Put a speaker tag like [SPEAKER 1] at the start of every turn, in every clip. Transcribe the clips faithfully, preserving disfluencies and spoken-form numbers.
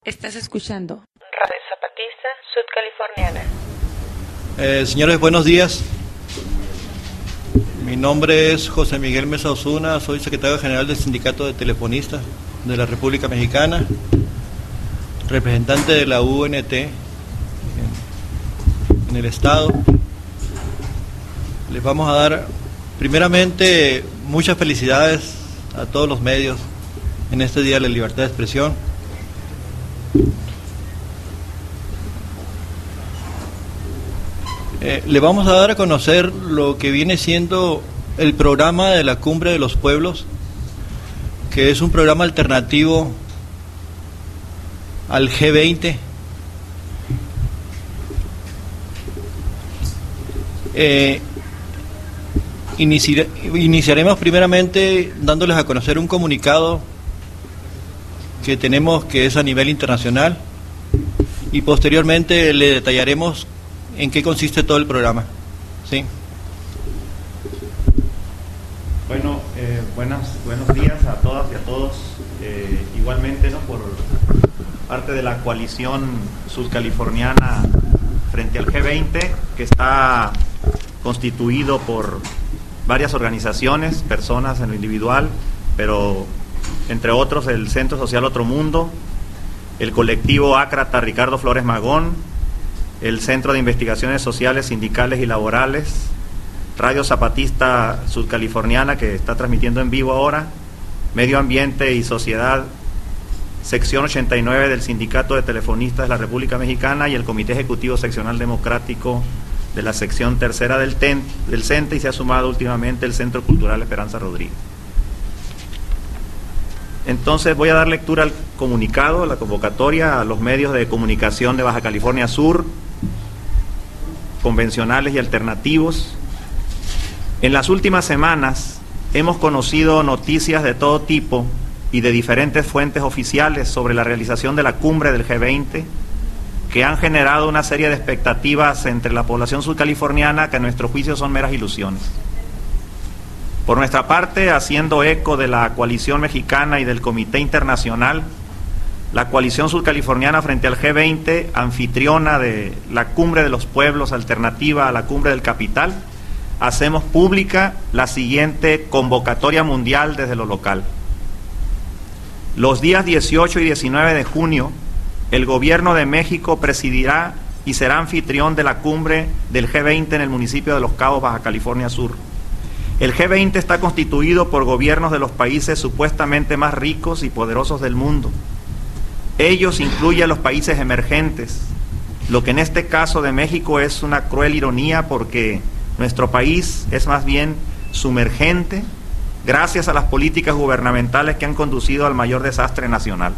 [SPEAKER 1] Estás escuchando
[SPEAKER 2] Radio Zapatista Sudcaliforniana.
[SPEAKER 3] Eh, señores, buenos días. Mi nombre es José Miguel Mesa Osuna, soy secretario general del Sindicato de Telefonistas de la República Mexicana, representante de la U N T en, en el Estado. Les vamos a dar primeramente muchas felicidades a todos los medios en este Día de la Libertad de Expresión. Eh, le vamos a dar a conocer lo que viene siendo el programa de la Cumbre de los Pueblos, que es un programa alternativo al G veinte. Eh, iniciar, iniciaremos primeramente dándoles a conocer un comunicado que tenemos que es a nivel internacional y posteriormente le detallaremos en qué consiste todo el programa. ¿Sí?
[SPEAKER 4] Bueno, eh, buenas, buenos días a todas y a todos. Eh, igualmente, ¿no?, por parte de la coalición sudcaliforniana frente al G veinte, que está constituido por varias organizaciones, personas en lo individual, pero entre otros el Centro Social Otro Mundo, el colectivo Ácrata Ricardo Flores Magón, el Centro de Investigaciones Sociales, Sindicales y Laborales, Radio Zapatista Sudcaliforniana, que está transmitiendo en vivo ahora, Medio Ambiente y Sociedad, Sección ochenta y nueve del Sindicato de Telefonistas de la República Mexicana y el Comité Ejecutivo Seccional Democrático de la Sección Tercera del, TEN, del CENTE, y se ha sumado últimamente el Centro Cultural Esperanza Rodríguez. Entonces voy a dar lectura al comunicado, a la convocatoria a los medios de comunicación de Baja California Sur, convencionales y alternativos. En las últimas semanas hemos conocido noticias de todo tipo y de diferentes fuentes oficiales sobre la realización de la cumbre del G veinte, que han generado una serie de expectativas entre la población sudcaliforniana que a nuestro juicio son meras ilusiones. Por nuestra parte, haciendo eco de la coalición mexicana y del Comité Internacional, la coalición sudcaliforniana frente al G veinte, anfitriona de la Cumbre de los Pueblos alternativa a la Cumbre del Capital, hacemos pública la siguiente convocatoria mundial desde lo local. Los días dieciocho y diecinueve de junio, el Gobierno de México presidirá y será anfitrión de la Cumbre del G veinte en el municipio de Los Cabos, Baja California Sur. El G veinte está constituido por gobiernos de los países supuestamente más ricos y poderosos del mundo. Ellos incluyen a los países emergentes, lo que en este caso de México es una cruel ironía porque nuestro país es más bien sumergente gracias a las políticas gubernamentales que han conducido al mayor desastre nacional.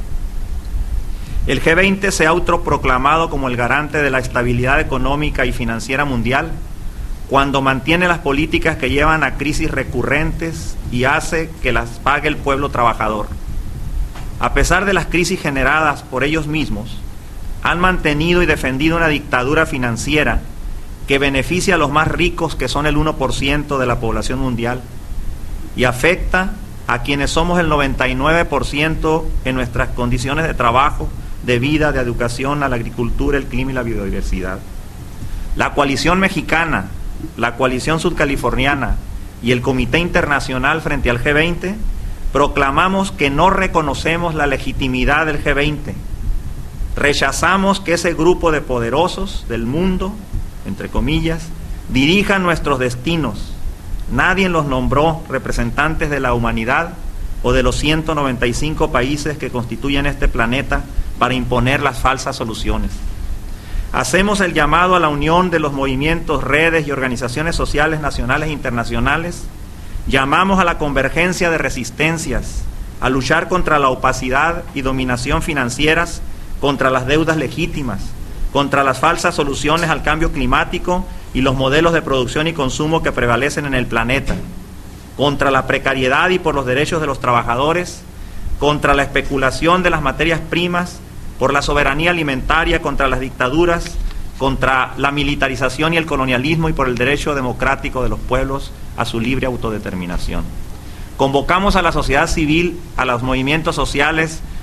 [SPEAKER 4] El G veinte se ha autoproclamado como el garante de la estabilidad económica y financiera mundial cuando mantiene las políticas que llevan a crisis recurrentes y hace que las pague el pueblo trabajador. A pesar de las crisis generadas por ellos mismos, han mantenido y defendido una dictadura financiera que beneficia a los más ricos, que son el uno por ciento de la población mundial, y afecta a quienes somos el noventa y nueve por ciento en nuestras condiciones de trabajo, de vida, de educación, a la agricultura, el clima y la biodiversidad. La coalición mexicana, la coalición sudcaliforniana y el Comité Internacional frente al G veinte proclamamos que no reconocemos la legitimidad del G veinte. Rechazamos que ese grupo de poderosos del mundo, entre comillas, dirijan nuestros destinos. Nadie los nombró representantes de la humanidad o de los ciento noventa y cinco países que constituyen este planeta para imponer las falsas soluciones. Hacemos el llamado a la unión de los movimientos, redes y organizaciones sociales nacionales e internacionales. Llamamos a la convergencia de resistencias, a luchar contra la opacidad y dominación financieras, contra las deudas legítimas, contra las falsas soluciones al cambio climático y los modelos de producción y consumo que prevalecen en el planeta, contra la precariedad y por los derechos de los trabajadores, contra la especulación de las materias primas, por la soberanía alimentaria, contra las dictaduras, contra la militarización y el colonialismo y por el derecho democrático de los pueblos a su libre autodeterminación. Convocamos a la sociedad civil, a los movimientos sociales,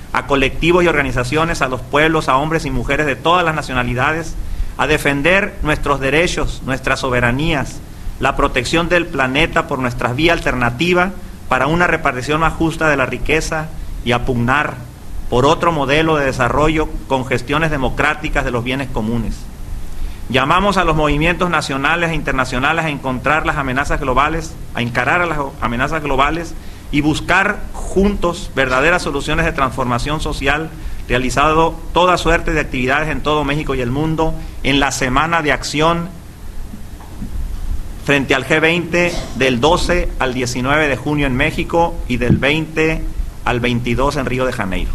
[SPEAKER 4] a colectivos y organizaciones, a los pueblos, a hombres y mujeres de todas las nacionalidades, a defender nuestros derechos, nuestras soberanías, la protección del planeta por nuestra vía alternativa para una repartición más justa de la riqueza y a pugnar por otro modelo de desarrollo con gestiones democráticas de los bienes comunes. Llamamos a los movimientos nacionales e internacionales a encontrar las amenazas globales, a encarar a las amenazas globales y buscar juntos verdaderas soluciones de transformación social, realizando toda suerte de actividades en todo México y el mundo en la Semana de Acción frente al G veinte del doce al diecinueve de junio en México y del veinte al veintidós en Río de Janeiro.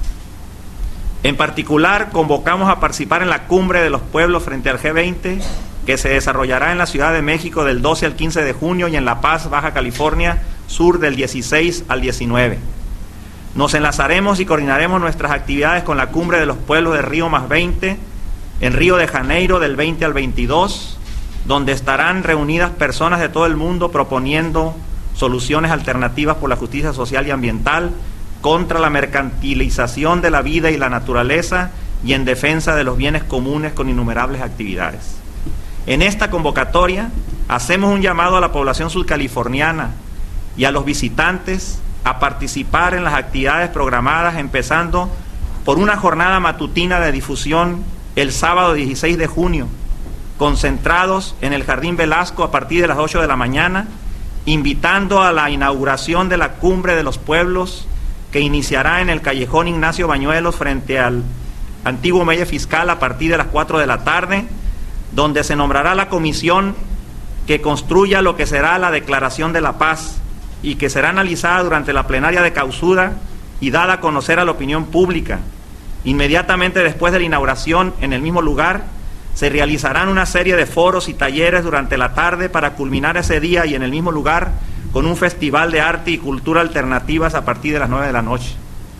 [SPEAKER 4] En particular, convocamos a participar en la Cumbre de los Pueblos frente al G veinte, que se desarrollará en la Ciudad de México del doce al quince de junio y en La Paz, Baja California Sur, del dieciséis al diecinueve. Nos enlazaremos y coordinaremos nuestras actividades con la Cumbre de los Pueblos de Río más veinte, en Río de Janeiro del veinte al veintidós, donde estarán reunidas personas de todo el mundo proponiendo soluciones alternativas por la justicia social y ambiental, contra la mercantilización de la vida y la naturaleza y en defensa de los bienes comunes con innumerables actividades. En esta convocatoria hacemos un llamado a la población sudcaliforniana y a los visitantes a participar en las actividades programadas, empezando por una jornada matutina de difusión el sábado dieciséis de junio, concentrados en el Jardín Velasco a partir de las ocho de la mañana, invitando a la inauguración de la Cumbre de los Pueblos, que iniciará en el Callejón Ignacio Bañuelos frente al antiguo muelle fiscal a partir de las cuatro de la tarde, donde se nombrará la comisión que construya lo que será la Declaración de la Paz y que será analizada durante la plenaria de clausura y dada a conocer a la opinión pública. Inmediatamente después de la inauguración, en el mismo lugar, se realizarán una serie de foros y talleres durante la tarde para culminar ese día y en el mismo lugar con un festival de arte y cultura alternativas a partir de las nueve de la noche.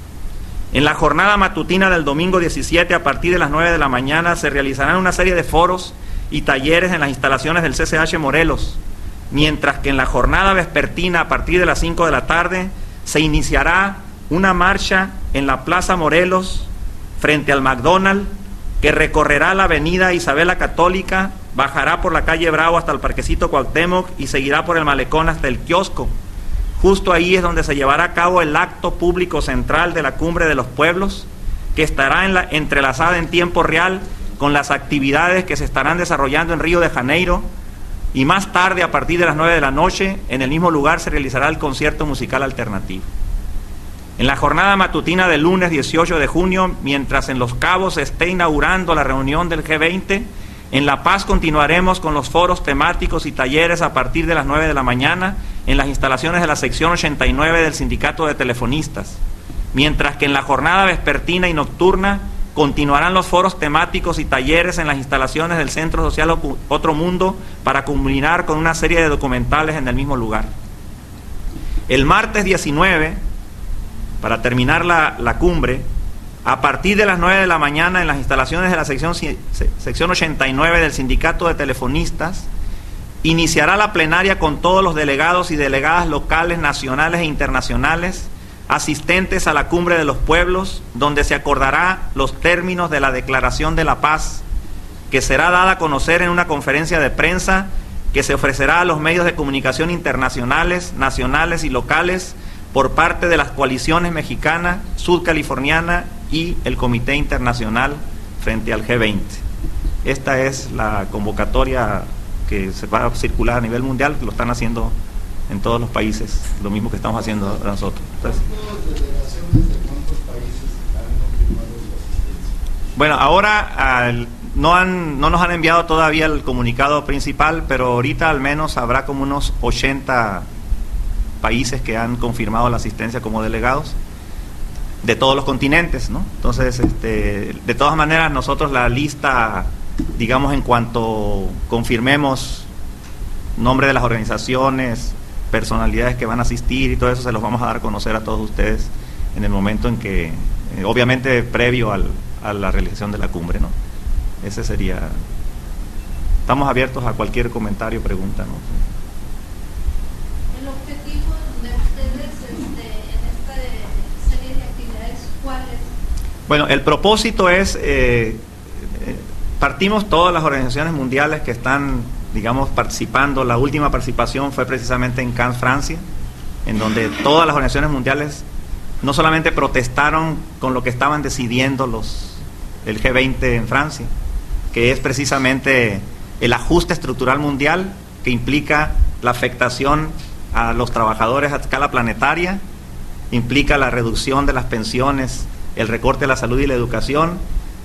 [SPEAKER 4] En la jornada matutina del domingo diecisiete, a partir de las nueve de la mañana, se realizarán una serie de foros y talleres en las instalaciones del C C H Morelos, mientras que en la jornada vespertina, a partir de las cinco de la tarde, se iniciará una marcha en la Plaza Morelos, frente al McDonald's, que recorrerá la avenida Isabel la Católica, bajará por la calle Bravo hasta el Parquecito Cuauhtémoc y seguirá por el Malecón hasta el kiosco. Justo ahí es donde se llevará a cabo el acto público central de la Cumbre de los Pueblos, que estará en la, entrelazada en tiempo real con las actividades que se estarán desarrollando en Río de Janeiro, y más tarde, a partir de las nueve de la noche, en el mismo lugar se realizará el concierto musical alternativo. En la jornada matutina del lunes dieciocho de junio, mientras en Los Cabos se esté inaugurando la reunión del G veinte, en La Paz continuaremos con los foros temáticos y talleres a partir de las nueve de la mañana en las instalaciones de la sección ochenta y nueve del Sindicato de Telefonistas, mientras que en la jornada vespertina y nocturna continuarán los foros temáticos y talleres en las instalaciones del Centro Social Otro Mundo para culminar con una serie de documentales en el mismo lugar. El martes diecinueve, para terminar la, la cumbre, a partir de las nueve de la mañana en las instalaciones de la sección, sección ochenta y nueve del Sindicato de Telefonistas, iniciará la plenaria con todos los delegados y delegadas locales, nacionales e internacionales asistentes a la Cumbre de los Pueblos, donde se acordará los términos de la Declaración de la Paz, que será dada a conocer en una conferencia de prensa que se ofrecerá a los medios de comunicación internacionales, nacionales y locales por parte de las coaliciones mexicana, sudcaliforniana y el Comité Internacional frente al G veinte. Esta es la convocatoria que se va a circular a nivel mundial, que lo están haciendo en todos los países, lo mismo que estamos haciendo nosotros. Entonces, bueno, ahora al, no, han, no nos han enviado todavía el comunicado principal, pero ahorita al menos habrá como unos ochenta países que han confirmado la asistencia como delegados de todos los continentes, ¿no? Entonces, este, de todas maneras, nosotros la lista, digamos, en cuanto confirmemos nombre de las organizaciones, personalidades que van a asistir y todo eso, se los vamos a dar a conocer a todos ustedes en el momento en que, eh, obviamente previo al, a la realización de la cumbre, ¿no? Ese sería. Estamos abiertos a cualquier comentario, pregunta, ¿no?
[SPEAKER 1] El objetivo de ustedes este, en esta serie de actividades, ¿cuál es?
[SPEAKER 4] Bueno, el propósito es, eh, eh, partimos todas las organizaciones mundiales que están, digamos, participando. La última participación fue precisamente en Cannes, Francia, en donde todas las organizaciones mundiales no solamente protestaron con lo que estaban decidiendo los el G veinte en Francia, que es precisamente el ajuste estructural mundial que implica la afectación a los trabajadores a escala planetaria, implica la reducción de las pensiones, el recorte de la salud y la educación,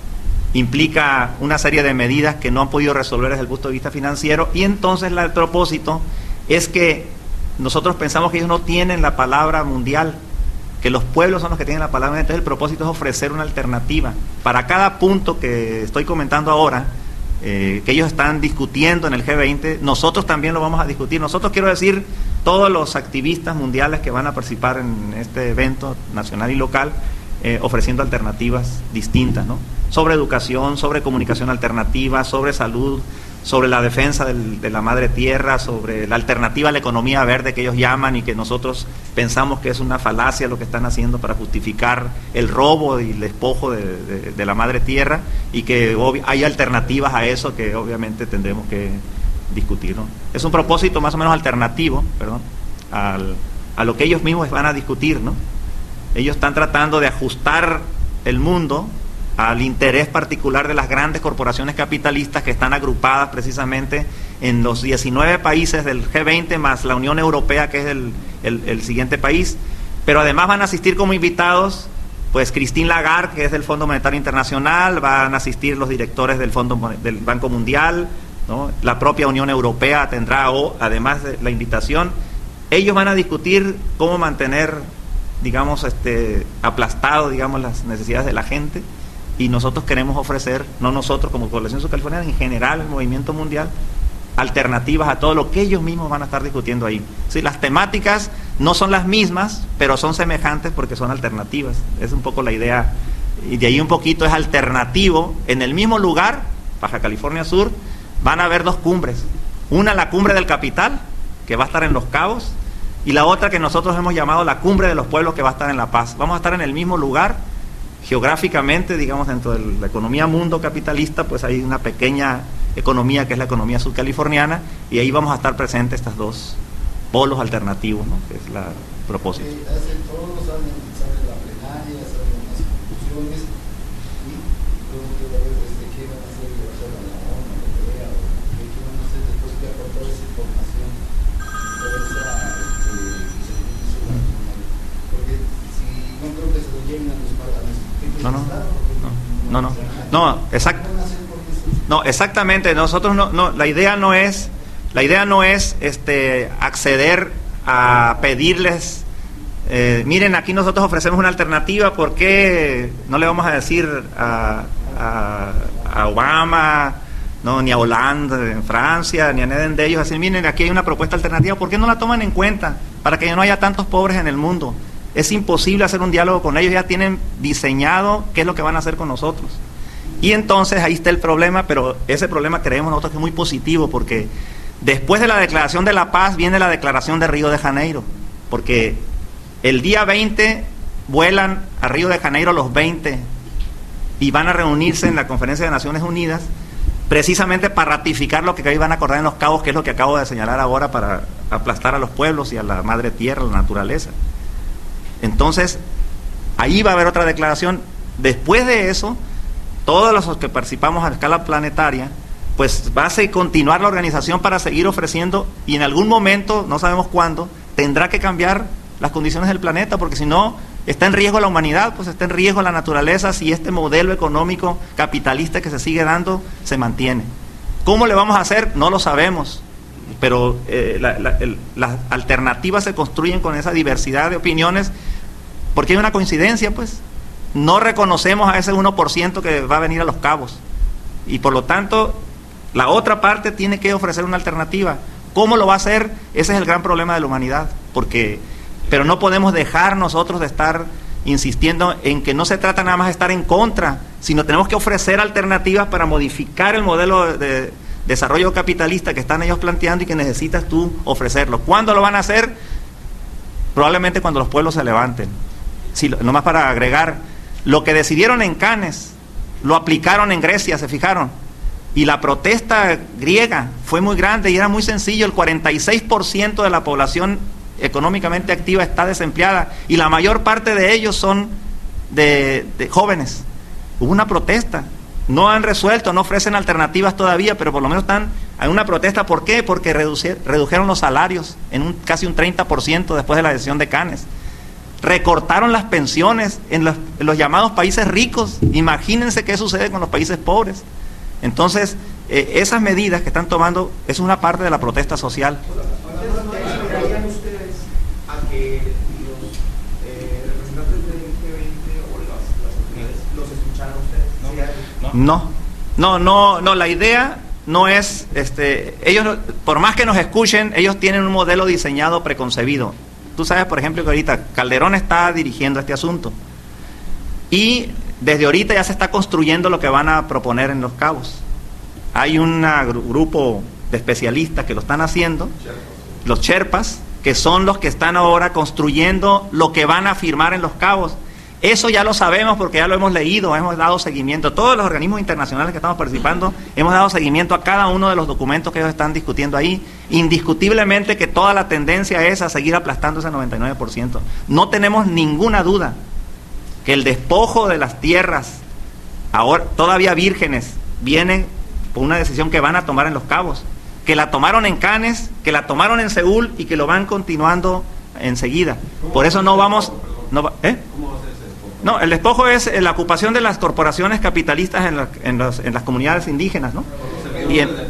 [SPEAKER 4] implica una serie de medidas que no han podido resolver desde el punto de vista financiero, y entonces la, el propósito es que nosotros pensamos que ellos no tienen la palabra mundial, que los pueblos son los que tienen la palabra. Entonces el propósito es ofrecer una alternativa para cada punto que estoy comentando ahora, eh, que ellos están discutiendo en el G veinte. Nosotros también lo vamos a discutir. Nosotros, quiero decir, todos los activistas mundiales que van a participar en este evento nacional y local, eh, ofreciendo alternativas distintas, ¿no? Sobre educación, sobre comunicación alternativa, sobre salud, sobre la defensa del, de la madre tierra, sobre la alternativa a la economía verde que ellos llaman y que nosotros pensamos que es una falacia lo que están haciendo para justificar el robo y el despojo de, de, de la madre tierra, y que hay alternativas a eso que obviamente tendremos que discutir, ¿no? Es un propósito más o menos alternativo, perdón, al, a lo que ellos mismos van a discutir, ¿no? Ellos están tratando de ajustar el mundo al interés particular de las grandes corporaciones capitalistas que están agrupadas precisamente en los diecinueve países del G veinte, más la Unión Europea, que es el, el, el siguiente país. Pero además van a asistir como invitados pues Christine Lagarde, que es del Fondo Monetario Internacional, van a asistir los directores del Fondo del Banco Mundial, ¿no? La propia Unión Europea tendrá, o, además de la invitación, ellos van a discutir cómo mantener, digamos, este aplastado, digamos, las necesidades de la gente. Y nosotros queremos ofrecer, no nosotros como población subcaliforniana, en general el movimiento mundial, alternativas a todo lo que ellos mismos van a estar discutiendo ahí. Sí, las temáticas no son las mismas, pero son semejantes porque son alternativas. Es un poco la idea, y de ahí un poquito es alternativo. En el mismo lugar, Baja California Sur, van a haber dos cumbres. Una, la cumbre del capital, que va a estar en Los Cabos, y la otra que nosotros hemos llamado la cumbre de los pueblos, que va a estar en La Paz. Vamos a estar en el mismo lugar. Geográficamente, digamos, dentro de la economía mundo capitalista, pues hay una pequeña economía que es la economía subcaliforniana, y ahí vamos a estar presentes estos dos polos alternativos, ¿no? Que es la propósito.
[SPEAKER 5] Eh, hacen todos los años, sale la plenaria, salen las conclusiones, y luego que desde qué van a hacer relación a la ONU, a la O E A, o qué van a hacer después de aportar esa información, toda esa eh, porque si no creo que se lo lleven a los parlamentos.
[SPEAKER 4] No, no, no, no, no, exacto, no, exactamente. Nosotros no, no, la idea no es, la idea no es, este, acceder a pedirles, eh, miren, aquí nosotros ofrecemos una alternativa, ¿por qué no le vamos a decir a, a, a Obama, no, ni a Hollande en Francia, ni a nadie de ellos, así, miren, aquí hay una propuesta alternativa, ¿por qué no la toman en cuenta para que no haya tantos pobres en el mundo? Es imposible hacer un diálogo con ellos, ya tienen diseñado qué es lo que van a hacer con nosotros. Y entonces ahí está el problema, pero ese problema creemos nosotros que es muy positivo, porque después de la Declaración de la Paz viene la Declaración de Río de Janeiro, porque el día veinte vuelan a Río de Janeiro los veinte y van a reunirse en la Conferencia de Naciones Unidas precisamente para ratificar lo que hoy van a acordar en Los Cabos, que es lo que acabo de señalar ahora, para aplastar a los pueblos y a la madre tierra, a la naturaleza. Entonces, ahí va a haber otra declaración. Después de eso, todos los que participamos a escala planetaria, pues va a continuar la organización para seguir ofreciendo, y en algún momento, no sabemos cuándo, tendrá que cambiar las condiciones del planeta, porque si no, está en riesgo la humanidad, pues está en riesgo la naturaleza si este modelo económico capitalista que se sigue dando se mantiene. ¿Cómo le vamos a hacer? No lo sabemos. Pero eh, la, la, el, las alternativas se construyen con esa diversidad de opiniones, porque hay una coincidencia, pues. No reconocemos a ese uno por ciento que va a venir a Los Cabos, y por lo tanto la otra parte tiene que ofrecer una alternativa. ¿Cómo lo va a hacer? Ese es el gran problema de la humanidad, porque, pero no podemos dejar nosotros de estar insistiendo en que no se trata nada más de estar en contra, sino tenemos que ofrecer alternativas para modificar el modelo de, de desarrollo capitalista que están ellos planteando y que necesitas tú ofrecerlo. ¿Cuándo lo van a hacer? Probablemente cuando los pueblos se levanten. Si, nomás para agregar, Lo que decidieron en Cannes, lo aplicaron en Grecia, ¿se fijaron? Y la protesta griega fue muy grande y era muy sencillo. El cuarenta y seis por ciento de la población económicamente activa está desempleada y la mayor parte de ellos son de, de jóvenes. Hubo una protesta. No han resuelto, no ofrecen alternativas todavía, pero por lo menos están en una protesta. ¿Por qué? Porque redujeron los salarios en un, casi un treinta por ciento después de la decisión de Cannes. Recortaron las pensiones en los, en los llamados países ricos. Imagínense qué sucede con los países pobres. Entonces, eh, esas medidas que están tomando es una parte de la protesta social.
[SPEAKER 6] ¿Esperarían ustedes a que los eh, representantes del G veinte o las, las autoridades los escucharan a ustedes?
[SPEAKER 4] No, no, no, no, no, la idea no es, este, ellos, por más que nos escuchen, ellos tienen un modelo diseñado preconcebido. Tú sabes, por ejemplo, que ahorita Calderón está dirigiendo este asunto y desde ahorita ya se está construyendo lo que van a proponer en Los Cabos. Hay un grupo de especialistas que lo están haciendo, los Sherpas, que son los que están ahora construyendo lo que van a firmar en Los Cabos. Eso ya lo sabemos porque ya lo hemos leído, hemos dado seguimiento. Todos los organismos internacionales que estamos participando, hemos dado seguimiento a cada uno de los documentos que ellos están discutiendo ahí. Indiscutiblemente que toda la tendencia es a seguir aplastando ese noventa y nueve por ciento. No tenemos ninguna duda que el despojo de las tierras, ahora todavía vírgenes, vienen por una decisión que van a tomar en Los Cabos, que la tomaron en Cannes, que la tomaron en Seúl y que lo van continuando enseguida. Por eso no vamos... No, ¿eh? No, el despojo es la ocupación de las corporaciones capitalistas en, la, en, los, en las comunidades indígenas, ¿no? Y en,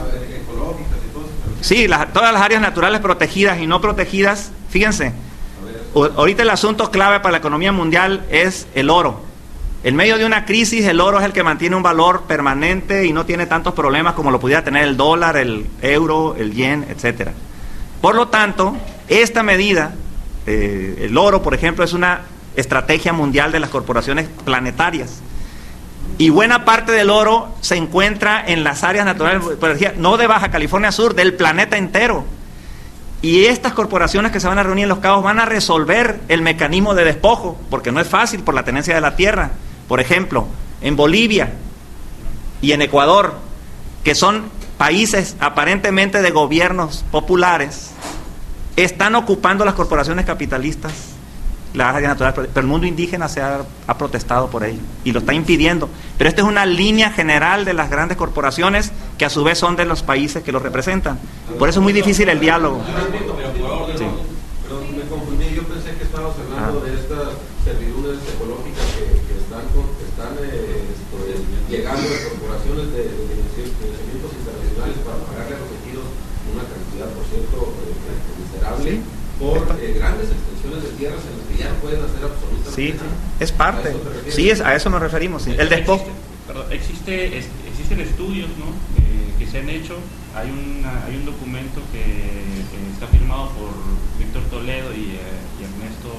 [SPEAKER 4] sí, las, todas las áreas naturales protegidas y no protegidas. Fíjense, ahorita el asunto clave para la economía mundial es el oro. En medio de una crisis, el oro es el que mantiene un valor permanente y no tiene tantos problemas como lo pudiera tener el dólar, el euro, el yen, etcétera. Por lo tanto, esta medida, eh, el oro, por ejemplo, es una estrategia mundial de las corporaciones planetarias. Y buena parte del oro se encuentra en las áreas naturales, no de Baja California Sur, del planeta entero. Y estas corporaciones que se van a reunir en Los Cabos van a resolver el mecanismo de despojo, porque no es fácil por la tenencia de la tierra. Por ejemplo, en Bolivia y en Ecuador, que son países aparentemente de gobiernos populares, están ocupando las corporaciones capitalistas las áreas naturales, pero el mundo indígena se ha, ha protestado por ello y lo está impidiendo. Pero esta es una línea general de las grandes corporaciones que a su vez son de los países que los representan. Por eso es muy difícil el diálogo. Sí.
[SPEAKER 7] Pero me confundí, yo pensé que estabas hablando ah. de estas servidumbres ecológicas que, que están, con, que están eh, esto, llegando de corporaciones de, de, de financiamientos internacionales para pagarle a los ejidos una cantidad, por cierto, eh, miserable. ¿Sí? Por eh, grandes extensiones de tierras en las que ya no pueden hacer absolutamente
[SPEAKER 4] sí,
[SPEAKER 7] nada.
[SPEAKER 4] Es parte. Sí, es, a eso nos referimos. Sí. El despojo.
[SPEAKER 8] Existe, perdón, existe, es, existen estudios, ¿no? eh, que se han hecho. Hay, una, hay un documento que, que está firmado por Víctor Toledo y, eh, y Ernesto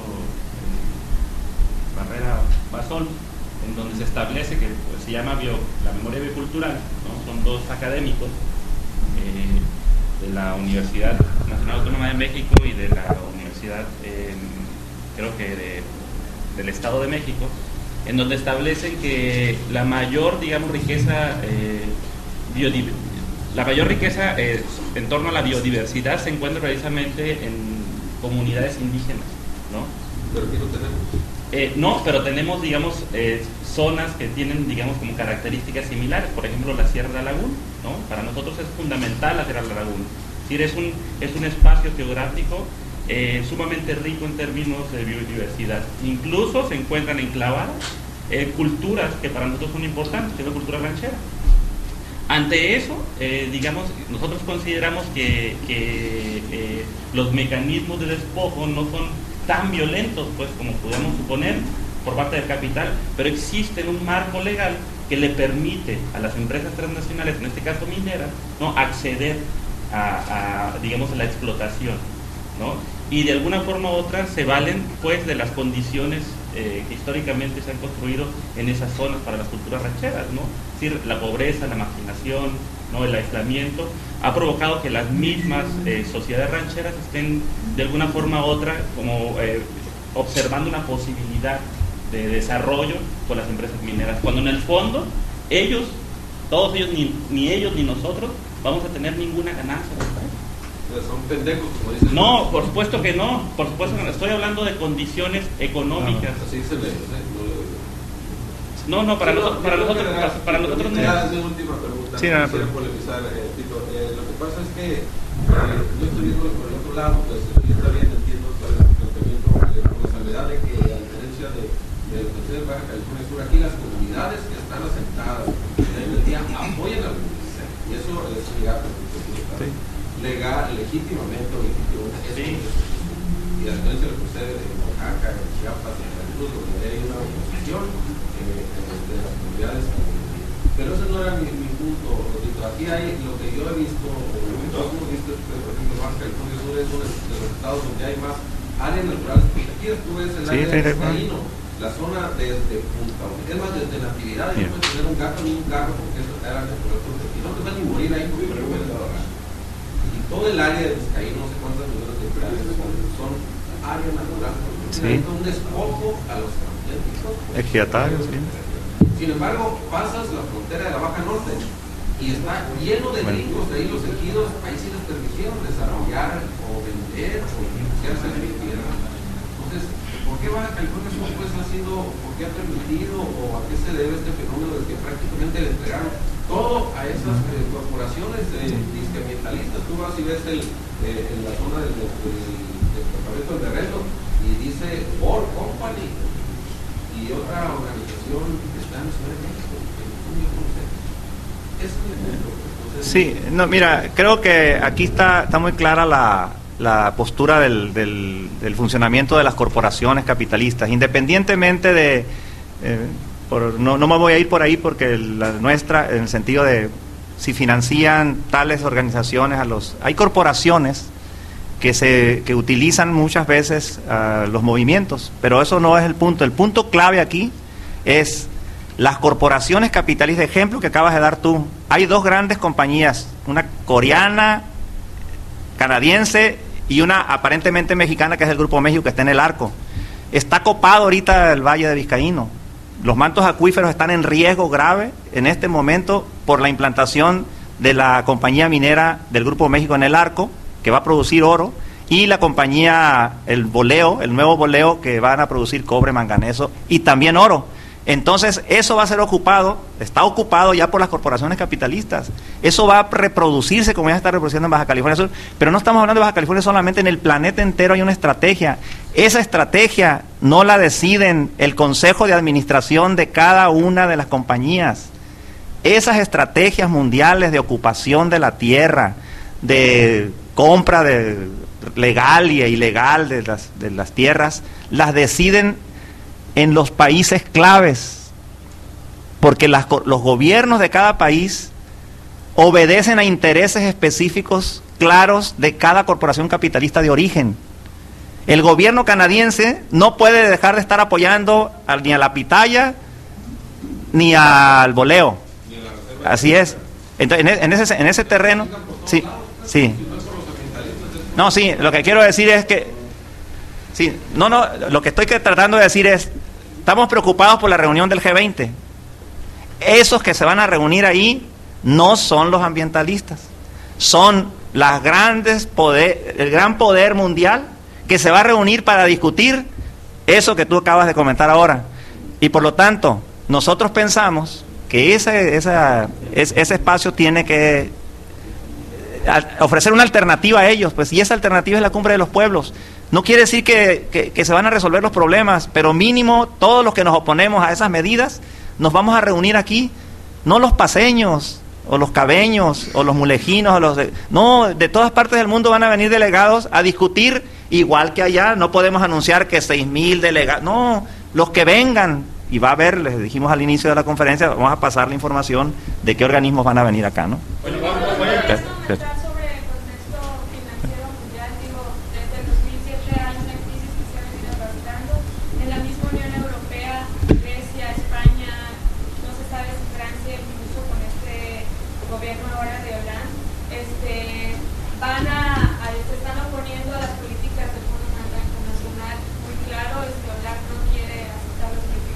[SPEAKER 8] eh, Barrera Basol, en donde se establece que pues, se llama bio, la memoria biocultural, ¿no? Son dos académicos eh, de la Universidad Nacional Autónoma de México y de la Universidad, eh, creo que de, del Estado de México, en donde establecen que la mayor, digamos, riqueza, eh, biodiversidad, la mayor riqueza eh, en torno a la biodiversidad se encuentra precisamente en comunidades indígenas, ¿no?
[SPEAKER 7] ¿Pero qué no tenemos?
[SPEAKER 8] Eh, no, pero tenemos, digamos, eh, zonas que tienen, digamos, como características similares. Por ejemplo, la Sierra de Alagún, ¿no? Para nosotros es fundamental la Sierra de Alagún. Es decir, es un, es un espacio geográfico eh, sumamente rico en términos de biodiversidad. Incluso se encuentran enclavadas eh, culturas que para nosotros son importantes, que es la cultura ranchera. Ante eso, eh, digamos, nosotros consideramos que, que eh, los mecanismos de despojo no son tan violentos, pues, como podemos suponer por parte del capital, pero existe un marco legal que le permite a las empresas transnacionales, en este caso mineras, ¿no? acceder a, a, digamos, a la explotación, ¿no? Y de alguna forma u otra se valen, pues, de las condiciones eh, que históricamente se han construido en esas zonas para las culturas rancheras, ¿no? Es decir, la pobreza, la marginación, ¿no? El aislamiento ha provocado que las mismas eh, sociedades rancheras estén de alguna forma u otra como eh, observando una posibilidad de desarrollo con las empresas mineras, cuando en el fondo ellos, todos ellos, ni, ni ellos ni nosotros vamos a tener ninguna ganancia.
[SPEAKER 7] Son pendejos, como dicen.
[SPEAKER 8] No, por supuesto que no, por supuesto que no. Estoy hablando de condiciones económicas.
[SPEAKER 7] Así se le,
[SPEAKER 8] no, no, para,
[SPEAKER 7] sí,
[SPEAKER 8] nosotros, para nosotros, para, para nosotros no.
[SPEAKER 7] Ya es mi última pregunta.
[SPEAKER 3] Sí,
[SPEAKER 7] no
[SPEAKER 3] no,
[SPEAKER 7] quisiera
[SPEAKER 3] pero...
[SPEAKER 7] polemizar, eh, Tito. Eh, lo que pasa es que eh, yo estoy viendo por el otro lado, pues yo está bien, entiendo cuál es el planteamiento, eh, con la salvedad de que, a diferencia de, de lo que sucede en Baja California Sur, aquí las comunidades que están asentadas en el día apoyan al municipio. Y eso es legal, sí. legal, legítimamente o legítimamente.
[SPEAKER 8] Sí.
[SPEAKER 7] Y a diferencia de lo que sucede en Oaxaca, en Chiapas, en Veracruz, donde hay una oposición eh, de las comunidades. Pero ese no era mi, mi punto, Rodito. Aquí hay lo que yo he visto, o lo que todos hemos visto, por ejemplo, Baja California Sur es uno de los estados donde hay más áreas naturales protegidas. Tú ves el área sí, de Vizcaíno, la zona desde Punta, es más, desde Natividad, y no puedes tener un gato ni un carro porque es área natural protegida. No te vas ni morir ahí porque no puedes trabajar. Y todo el área de Vizcaíno, no sé cuántas millones de hectáreas son áreas naturales protegidas. Sí. Es un despojo a los transgénicos.
[SPEAKER 4] Ejidatarios, sí.
[SPEAKER 7] Sin embargo, pasas la frontera de la Baja Norte y está lleno de gringos, de ahí los ejidos, ahí sí les permitieron desarrollar o vender o iniciarse en la tierra. Entonces, ¿por qué Baja California Sur pues ha sido, por qué ha permitido o a qué se debe este fenómeno de que prácticamente le entregaron todo a esas eh, corporaciones eh, disqueambientalistas? Tú vas y ves el, eh, en la zona del, del, del departamento del Guerrero y dice Ford Company y otra organización que está en la Ciudad de México, que es un
[SPEAKER 4] Sí, no, mira, creo que aquí está, está muy clara la, la postura del, del, del funcionamiento de las corporaciones capitalistas, independientemente de, eh, por, no, no me voy a ir por ahí porque la nuestra, en el sentido de si financian tales organizaciones a los, hay corporaciones que se que utilizan muchas veces uh, los movimientos, pero eso no es el punto. El punto clave aquí es las corporaciones capitalistas. Ejemplo que acabas de dar tú, hay dos grandes compañías, una coreana, canadiense y una aparentemente mexicana que es el Grupo México, que está en el Arco. Está copado ahorita el Valle de Vizcaíno. Los mantos acuíferos están en riesgo grave en este momento por la implantación de la compañía minera del Grupo México en el Arco, que va a producir oro, y la compañía, el Boleo, el nuevo Boleo, que van a producir cobre, manganeso y también oro. Entonces, eso va a ser ocupado, está ocupado ya por las corporaciones capitalistas. Eso va a reproducirse como ya está reproduciendo en Baja California Sur, pero no estamos hablando de Baja California solamente, en el planeta entero hay una estrategia. Esa estrategia no la deciden el consejo de administración de cada una de las compañías. Esas estrategias mundiales de ocupación de la tierra, de compra de legal y ilegal de las, de las tierras, las deciden en los países claves, porque las, los gobiernos de cada país obedecen a intereses específicos claros de cada corporación capitalista de origen. El gobierno canadiense no puede dejar de estar apoyando a, ni a la pitaya ni al boleo. Así es. Entonces, en, en, ese, en ese terreno, sí, sí. No, sí, lo que quiero decir es que, sí, no, no, lo que estoy tratando de decir es, estamos preocupados por la reunión del G veinte. Esos que se van a reunir ahí no son los ambientalistas, son las grandes poder, el gran poder mundial que se va a reunir para discutir eso que tú acabas de comentar ahora. Y por lo tanto, nosotros pensamos que ese, esa, ese espacio tiene que ofrecer una alternativa a ellos, pues, y esa alternativa es la Cumbre de los Pueblos. No quiere decir que, que, que se van a resolver los problemas, pero mínimo todos los que nos oponemos a esas medidas nos vamos a reunir aquí, no los paseños o los cabeños o los mulejinos o los de, no, de todas partes del mundo van a venir delegados a discutir, igual que allá. No podemos anunciar que seis mil delegados, no, los que vengan, y va a haber, les dijimos al inicio de la conferencia, vamos a pasar la información de qué organismos van a venir acá, ¿no?
[SPEAKER 8] Bueno, vamos, voy a
[SPEAKER 1] okay. Sobre el contexto financiero mundial, digo, desde el dos mil siete hay una crisis que se ha venido arrastrando en la misma Unión Europea, Grecia, España, no se sabe si Francia, incluso con este gobierno ahora de Hollande, este, van a, a se están oponiendo a las políticas del Fondo Monetario Internacional. Muy claro, es que Hollande no quiere aceptar las políticas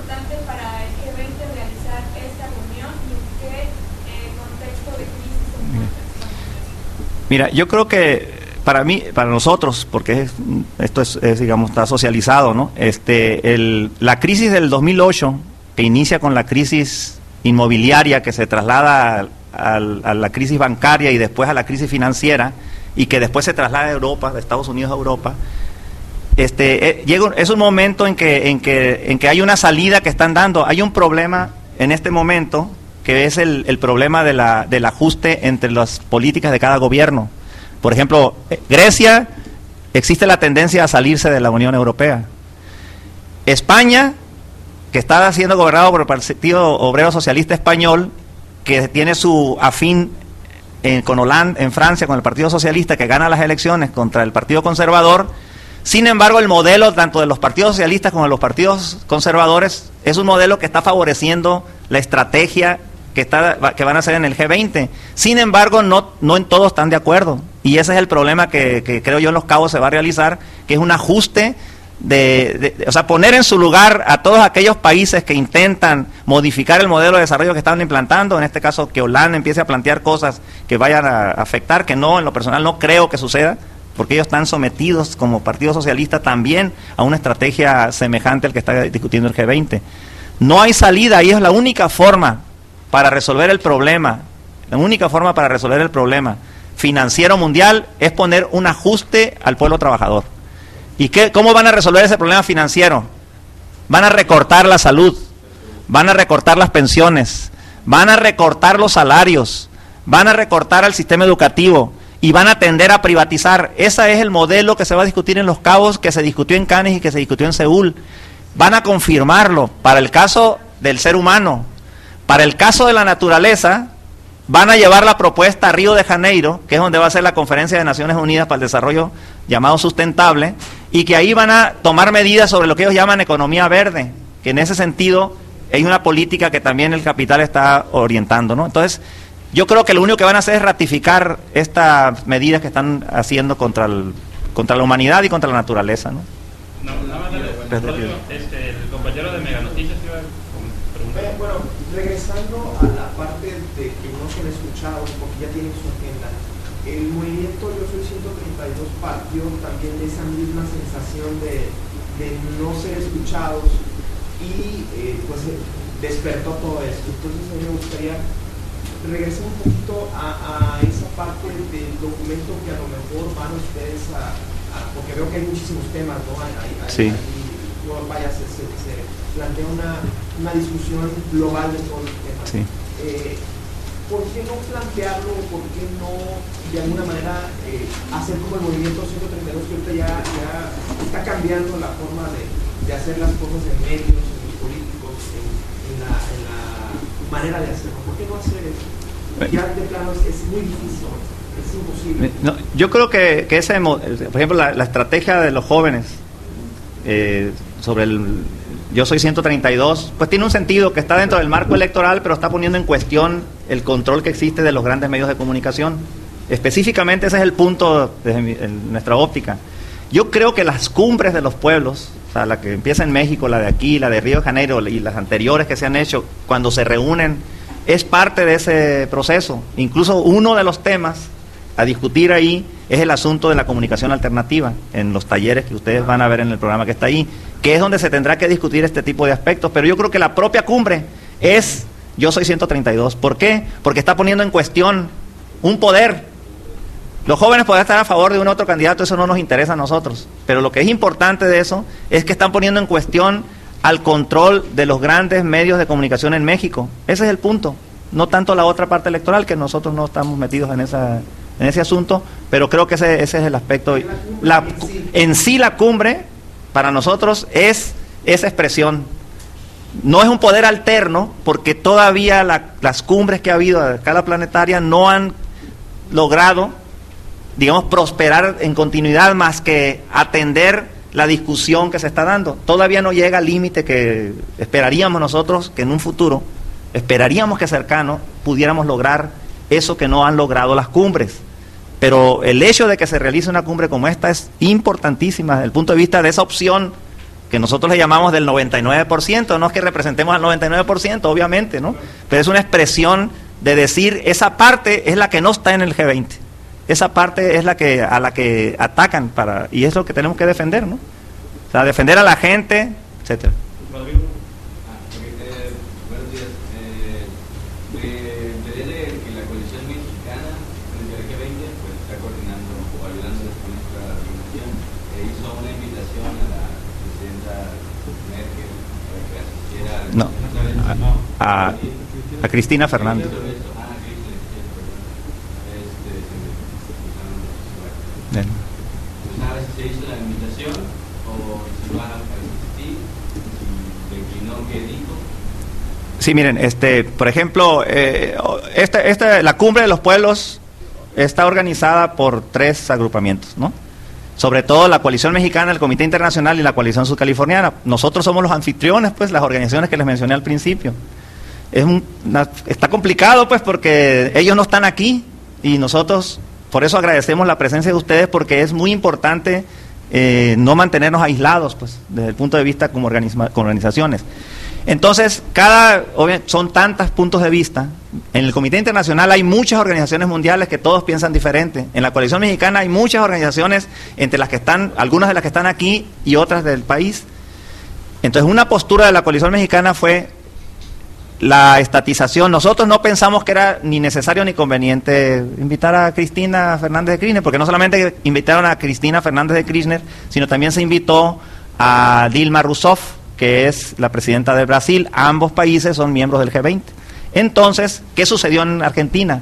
[SPEAKER 1] importante para el G veinte realizar esta reunión y en qué eh, contexto de crisis se encuentra?
[SPEAKER 4] Mira, yo creo que para mí, para nosotros, porque es, esto es, es, digamos, está socializado, ¿no? Este, el, la crisis del dos mil ocho, que inicia con la crisis inmobiliaria, que se traslada a, a, a la crisis bancaria y después a la crisis financiera, y que después se traslada a Europa, de Estados Unidos a Europa, este, eh, llega, es un momento en que, en, que, en que hay una salida que están dando. Hay un problema en este momento, que es el, el problema de la, del ajuste entre las políticas de cada gobierno. Por ejemplo, Grecia, existe la tendencia a salirse de la Unión Europea. España, que está siendo gobernado por el Partido Obrero Socialista Español, que tiene su afín en, con Hollande en Francia, con el Partido Socialista, que gana las elecciones contra el Partido Conservador. Sin embargo, el modelo tanto de los partidos socialistas como de los partidos conservadores es un modelo que está favoreciendo la estrategia que, está, que van a hacer en el G veinte. Sin embargo, no, no en todos están de acuerdo. Y ese es el problema que, que creo yo en Los Cabos se va a realizar, que es un ajuste de, de, de, o sea, poner en su lugar a todos aquellos países que intentan modificar el modelo de desarrollo que estaban implantando, en este caso que Hollande empiece a plantear cosas que vayan a afectar, que no, en lo personal no creo que suceda, porque ellos están sometidos como Partido Socialista también a una estrategia semejante al que está discutiendo el G veinte. No hay salida y es la única forma para resolver el problema, la única forma para resolver el problema financiero mundial es poner un ajuste al pueblo trabajador. ¿Y qué, cómo van a resolver ese problema financiero? Van a recortar la salud, van a recortar las pensiones, van a recortar los salarios, van a recortar el sistema educativo y van a tender a privatizar. Ese es el modelo que se va a discutir en Los Cabos, que se discutió en Cannes y que se discutió en Seúl. Van a confirmarlo para el caso del ser humano. Para el caso de la naturaleza, van a llevar la propuesta a Río de Janeiro, que es donde va a ser la Conferencia de Naciones Unidas para el Desarrollo llamado Sustentable, y que ahí van a tomar medidas sobre lo que ellos llaman economía verde, que en ese sentido hay una política que también el capital está orientando, ¿no? Entonces, yo creo que lo único que van a hacer es ratificar estas medidas que están haciendo contra, el, contra la humanidad y contra la naturaleza, ¿no?
[SPEAKER 8] No, nada más, Rodrigo, este, el compañero de Mega Noticias iba a preguntar.
[SPEAKER 6] Eh, bueno, regresando a la parte de que no son escuchados porque ya tienen su agenda, el movimiento Yo Soy ciento treinta y dos partió también de esa misma sensación de, de no ser escuchados y eh, pues despertó todo esto. Entonces a mí me gustaría regresar un poquito a, a esa parte del documento que a lo mejor van ustedes a, a porque veo que hay muchísimos temas, ¿no? Hay, hay,
[SPEAKER 4] sí.
[SPEAKER 6] hay, no, vaya, se, se, se plantea una, una discusión global de todos los temas.
[SPEAKER 4] Sí.
[SPEAKER 6] Eh, ¿Por qué no plantearlo? ¿Por qué no, de alguna manera, eh, hacer como el movimiento ciento treinta y dos, que ahorita ya, ya está cambiando la forma de, de hacer las cosas en medios, en los políticos, en, en, la, en la manera de hacerlo? ¿Por qué no hacer eso? Ya de plano es, es muy difícil, es imposible.
[SPEAKER 4] No, yo creo que, que ese, por ejemplo, la, la estrategia de los jóvenes eh, sobre el Yo Soy ciento treinta y dos, pues tiene un sentido que está dentro del marco electoral, pero está poniendo en cuestión el control que existe de los grandes medios de comunicación. Específicamente ese es el punto desde mi, en nuestra óptica. Yo creo que las cumbres de los pueblos, o sea, la que empieza en México, la de aquí, la de Río de Janeiro y las anteriores que se han hecho, cuando se reúnen, es parte de ese proceso. Incluso uno de los temas a discutir ahí es el asunto de la comunicación alternativa, en los talleres que ustedes van a ver en el programa que está ahí, que es donde se tendrá que discutir este tipo de aspectos. Pero yo creo que la propia cumbre es Yo Soy ciento treinta y dos. ¿Por qué? Porque está poniendo en cuestión un poder. Los jóvenes pueden estar a favor de un otro candidato, eso no nos interesa a nosotros, pero lo que es importante de eso es que están poniendo en cuestión al control de los grandes medios de comunicación en México. Ese es el punto, no tanto la otra parte electoral, que nosotros no estamos metidos en esa en ese asunto, pero creo que ese, ese es el aspecto. La, en sí la cumbre para nosotros es esa expresión. No es un poder alterno, porque todavía la, las cumbres que ha habido a escala planetaria no han logrado, digamos, prosperar en continuidad más que atender la discusión que se está dando. Todavía no llega al límite que esperaríamos nosotros que en un futuro, esperaríamos que cercano, pudiéramos lograr eso que no han logrado las cumbres. Pero el hecho de que se realice una cumbre como esta es importantísima desde el punto de vista de esa opción que nosotros le llamamos del noventa y nueve por ciento, no es que representemos al noventa y nueve por ciento, obviamente, ¿no? Pero es una expresión de decir, esa parte es la que no está en el G veinte. Esa parte es la que a la que atacan, para y es lo que tenemos que defender, ¿no? O sea, defender a la gente, etcétera.
[SPEAKER 9] Rodrigo. Ah, okay. eh, buenos días. Eh, me enteré de que la coalición mexicana frente al G veinte pues, está coordinando o ayudándoles con esta organización. E hizo una invitación a la presidenta Merkel para que asistiera a
[SPEAKER 4] No, a, a, a Cristina Fernández.
[SPEAKER 9] Ah, Cristina, perdón. Este,
[SPEAKER 4] Bien.
[SPEAKER 9] pues sabes si se hizo la invitación o si van a asistir, si declinó, qué dijo.
[SPEAKER 4] Sí, miren, este, por ejemplo, eh, esta, esta, la Cumbre de los Pueblos está organizada por tres agrupamientos, ¿no? Sobre todo la Coalición Mexicana, el Comité Internacional y la Coalición Sudcaliforniana. Nosotros somos los anfitriones, pues, las organizaciones que les mencioné al principio. Es un, una, está complicado, pues, porque ellos no están aquí y nosotros, por eso agradecemos la presencia de ustedes, porque es muy importante eh, no mantenernos aislados, pues, desde el punto de vista como, organizma, como organizaciones. Entonces, cada son tantos puntos de vista. En el Comité Internacional hay muchas organizaciones mundiales que todos piensan diferente. En la Coalición Mexicana hay muchas organizaciones, entre las que están, algunas de las que están aquí y otras del país. Entonces, una postura de la Coalición Mexicana fue la estatización. Nosotros no pensamos que era ni necesario ni conveniente invitar a Cristina Fernández de Kirchner, porque no solamente invitaron a Cristina Fernández de Kirchner, sino también se invitó a Dilma Rousseff, que es la presidenta de Brasil. Ambos países son miembros del G veinte. Entonces, ¿qué sucedió en Argentina?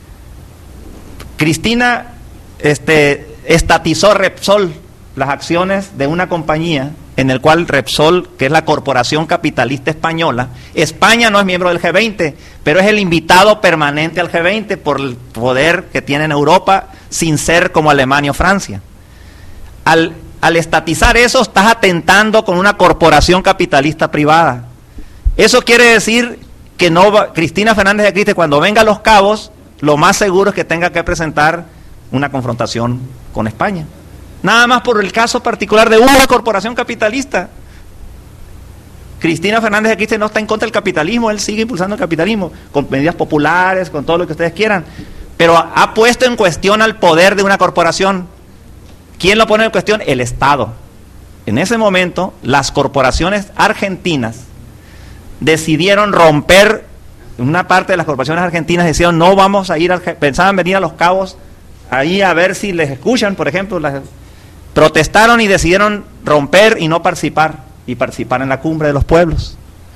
[SPEAKER 4] Cristina este, estatizó Repsol, las acciones de una compañía en el cual Repsol, que es la corporación capitalista española, España no es miembro del G veinte, pero es el invitado permanente al G veinte por el poder que tiene en Europa, sin ser como Alemania o Francia. Al Al estatizar eso, estás atentando con una corporación capitalista privada. Eso quiere decir que no va, Cristina Fernández de Kirchner, cuando venga a Los Cabos, lo más seguro es que tenga que presentar una confrontación con España. Nada más por el caso particular de una corporación capitalista. Cristina Fernández de Kirchner no está en contra del capitalismo, él sigue impulsando el capitalismo, con medidas populares, con todo lo que ustedes quieran, pero ha puesto en cuestión al poder de una corporación. ¿Quién lo pone en cuestión? El Estado. En ese momento, las corporaciones argentinas decidieron romper, una parte de las corporaciones argentinas decidieron, no vamos a ir, al, pensaban venir a Los Cabos, ahí a ver si les escuchan, por ejemplo, las, protestaron y decidieron romper y no participar, y participar en la Cumbre de los Pueblos.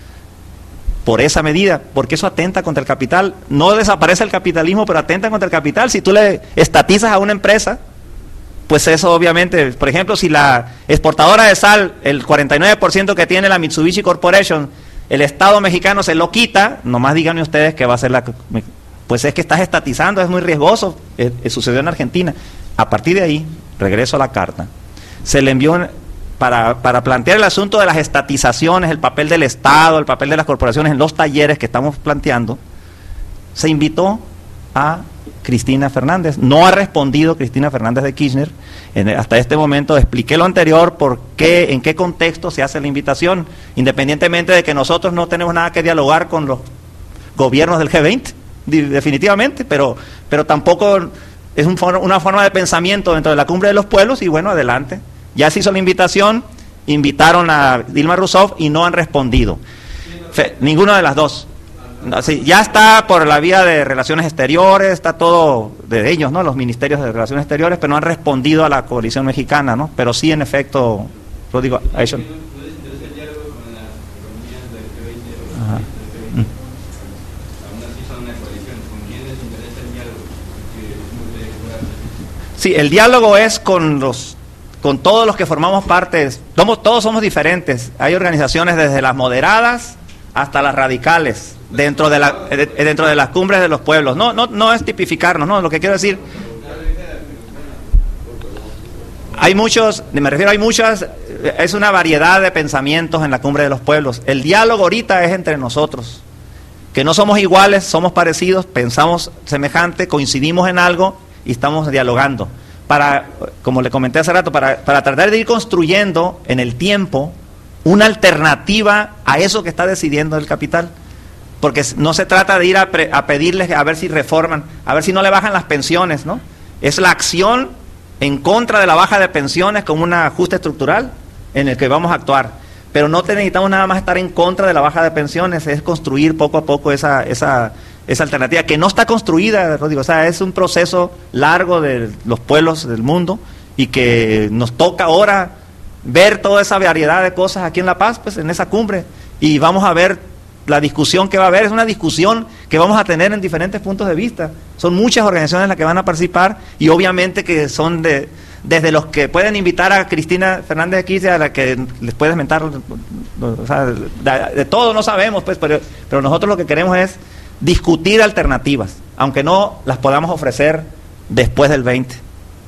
[SPEAKER 4] Por esa medida, porque eso atenta contra el capital. No desaparece el capitalismo, pero atenta contra el capital. Si tú le estatizas a una empresa, pues eso obviamente, por ejemplo, si la exportadora de sal, el cuarenta y nueve por ciento que tiene la Mitsubishi Corporation, el Estado mexicano se lo quita, nomás díganme ustedes que va a ser la... Pues es que estás estatizando, es muy riesgoso. Eh, eh, sucedió en Argentina. A partir de ahí, regreso a la carta, se le envió para, para plantear el asunto de las estatizaciones, el papel del Estado, el papel de las corporaciones en los talleres que estamos planteando, se invitó a Cristina Fernández. No ha respondido Cristina Fernández de Kirchner. En, hasta este momento expliqué lo anterior, por qué, en qué contexto se hace la invitación, independientemente de que nosotros no tenemos nada que dialogar con los gobiernos del G veinte, definitivamente, pero, pero tampoco es un, una forma de pensamiento dentro de la Cumbre de los Pueblos, y bueno, adelante. Ya se hizo la invitación, invitaron a Dilma Rousseff y no han respondido. Fe, ninguna de las dos. No, sí, ya está por la vía de Relaciones Exteriores, está todo de ellos, ¿no? Los ministerios de Relaciones Exteriores, pero no han respondido a la coalición mexicana, ¿no? Pero sí, en efecto, lo digo, a ellos. Ajá. Sí, el diálogo es con los, con todos los que formamos parte. Somos, todos somos diferentes. Hay organizaciones desde las moderadas hasta las radicales dentro de la dentro de las cumbres de los pueblos. No, no, no es tipificarnos, no. Lo que quiero decir, hay muchos, me refiero, hay muchas, es una variedad de pensamientos en la cumbre de los pueblos. El diálogo ahorita es entre nosotros, que no somos iguales, somos parecidos, pensamos semejante, coincidimos en algo y estamos dialogando. Para, como le comenté hace rato, para, para tratar de ir construyendo en el tiempo una alternativa a eso que está decidiendo el capital. Porque no se trata de ir a, pre, a pedirles a ver si reforman, a ver si no le bajan las pensiones, ¿no? Es la acción en contra de la baja de pensiones como un ajuste estructural en el que vamos a actuar. Pero no necesitamos nada más estar en contra de la baja de pensiones, es construir poco a poco esa, esa, esa alternativa que no está construida, Rodrigo. O sea, es un proceso largo de los pueblos del mundo y que nos toca ahora ver toda esa variedad de cosas aquí en La Paz, pues en esa cumbre, y vamos a ver la discusión que va a haber. Es una discusión que vamos a tener en diferentes puntos de vista. Son muchas organizaciones las que van a participar y obviamente que son de desde los que pueden invitar a Cristina Fernández de Kirchner, a la que les puedes mentar, o sea, de, de todo no sabemos, pues, pero, pero nosotros lo que queremos es discutir alternativas, aunque no las podamos ofrecer después del veinte.